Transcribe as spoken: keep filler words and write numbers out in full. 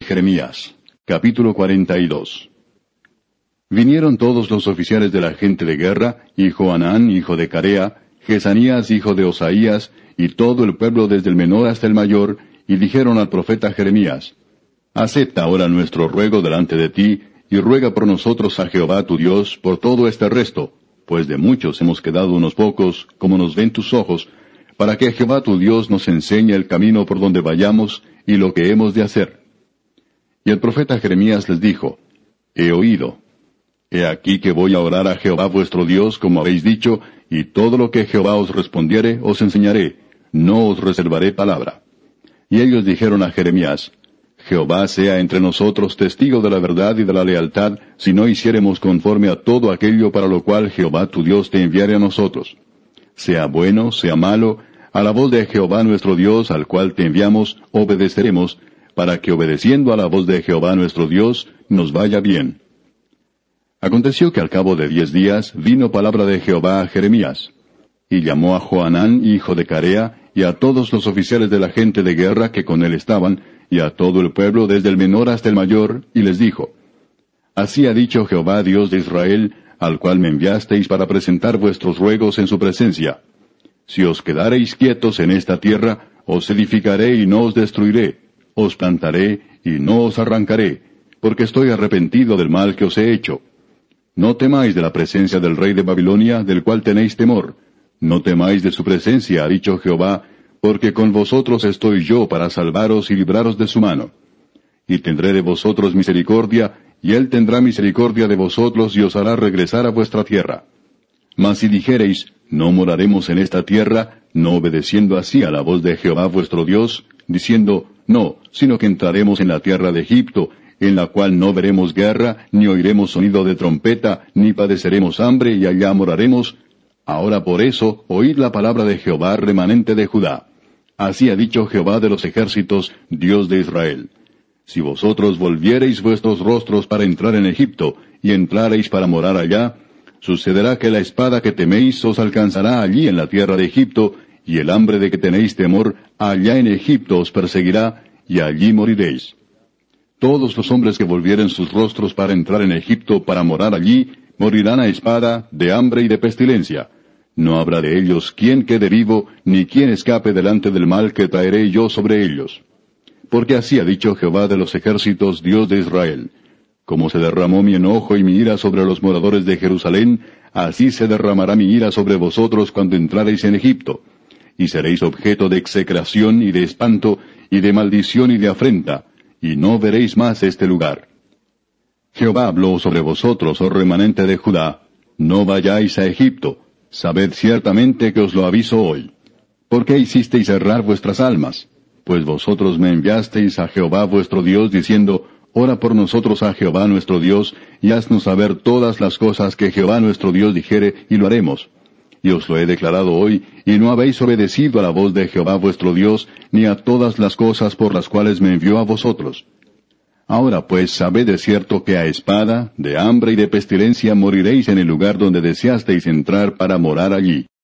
Jeremías, capítulo cuarenta y dos. Vinieron todos los oficiales de la gente de guerra, y Johanán, hijo de Carea, Jesanías, hijo de Osaías, y todo el pueblo desde el menor hasta el mayor, y dijeron al profeta Jeremías: Acepta ahora nuestro ruego delante de ti, y ruega por nosotros a Jehová tu Dios por todo este resto, pues de muchos hemos quedado unos pocos, como nos ven tus ojos, para que Jehová tu Dios nos enseñe el camino por donde vayamos, y lo que hemos de hacer. Y el profeta Jeremías les dijo: He oído. He aquí que voy a orar a Jehová vuestro Dios, como habéis dicho, y todo lo que Jehová os respondiere os enseñaré, no os reservaré palabra. Y ellos dijeron a Jeremías: Jehová sea entre nosotros testigo de la verdad y de la lealtad, si no hiciéremos conforme a todo aquello para lo cual Jehová tu Dios te enviare a nosotros. Sea bueno, sea malo, a la voz de Jehová nuestro Dios, al cual te enviamos, obedeceremos, para que obedeciendo a la voz de Jehová nuestro Dios, nos vaya bien. Aconteció que al cabo de diez días vino palabra de Jehová a Jeremías. Y llamó a Johanán, hijo de Carea, y a todos los oficiales de la gente de guerra que con él estaban, y a todo el pueblo desde el menor hasta el mayor, y les dijo: Así ha dicho Jehová Dios de Israel, al cual me enviasteis para presentar vuestros ruegos en su presencia: Si os quedareis quietos en esta tierra, os edificaré y no os destruiré, os plantaré y no os arrancaré, porque estoy arrepentido del mal que os he hecho. No temáis de la presencia del rey de Babilonia, del cual tenéis temor. No temáis de su presencia, ha dicho Jehová, porque con vosotros estoy yo para salvaros y libraros de su mano. Y tendré de vosotros misericordia, y él tendrá misericordia de vosotros y os hará regresar a vuestra tierra. Mas si dijereis: No moraremos en esta tierra, no obedeciendo así a la voz de Jehová vuestro Dios, diciendo: No, sino que entraremos en la tierra de Egipto, en la cual no veremos guerra, ni oiremos sonido de trompeta, ni padeceremos hambre, y allá moraremos. Ahora por eso, oíd la palabra de Jehová, remanente de Judá. Así ha dicho Jehová de los ejércitos, Dios de Israel: Si vosotros volviereis vuestros rostros para entrar en Egipto, y entrareis para morar allá, sucederá que la espada que teméis os alcanzará allí en la tierra de Egipto, y el hambre de que tenéis temor allá en Egipto os perseguirá, y allí moriréis. Todos los hombres que volvieren sus rostros para entrar en Egipto, para morar allí, morirán a espada, de hambre y de pestilencia. No habrá de ellos quien quede vivo, ni quien escape delante del mal que traeré yo sobre ellos. Porque así ha dicho Jehová de los ejércitos, Dios de Israel: Como se derramó mi enojo y mi ira sobre los moradores de Jerusalén, así se derramará mi ira sobre vosotros cuando entrareis en Egipto. Y seréis objeto de execración y de espanto, y de maldición y de afrenta, y no veréis más este lugar. Jehová habló sobre vosotros, oh remanente de Judá: No vayáis a Egipto. Sabed ciertamente que os lo aviso hoy. ¿Por qué hicisteis errar vuestras almas? Pues vosotros me enviasteis a Jehová vuestro Dios, diciendo: Ora por nosotros a Jehová nuestro Dios, y haznos saber todas las cosas que Jehová nuestro Dios dijere, y lo haremos. Y os lo he declarado hoy, y no habéis obedecido a la voz de Jehová vuestro Dios, ni a todas las cosas por las cuales me envió a vosotros. Ahora pues sabed de cierto que a espada, de hambre y de pestilencia moriréis en el lugar donde deseasteis entrar para morar allí.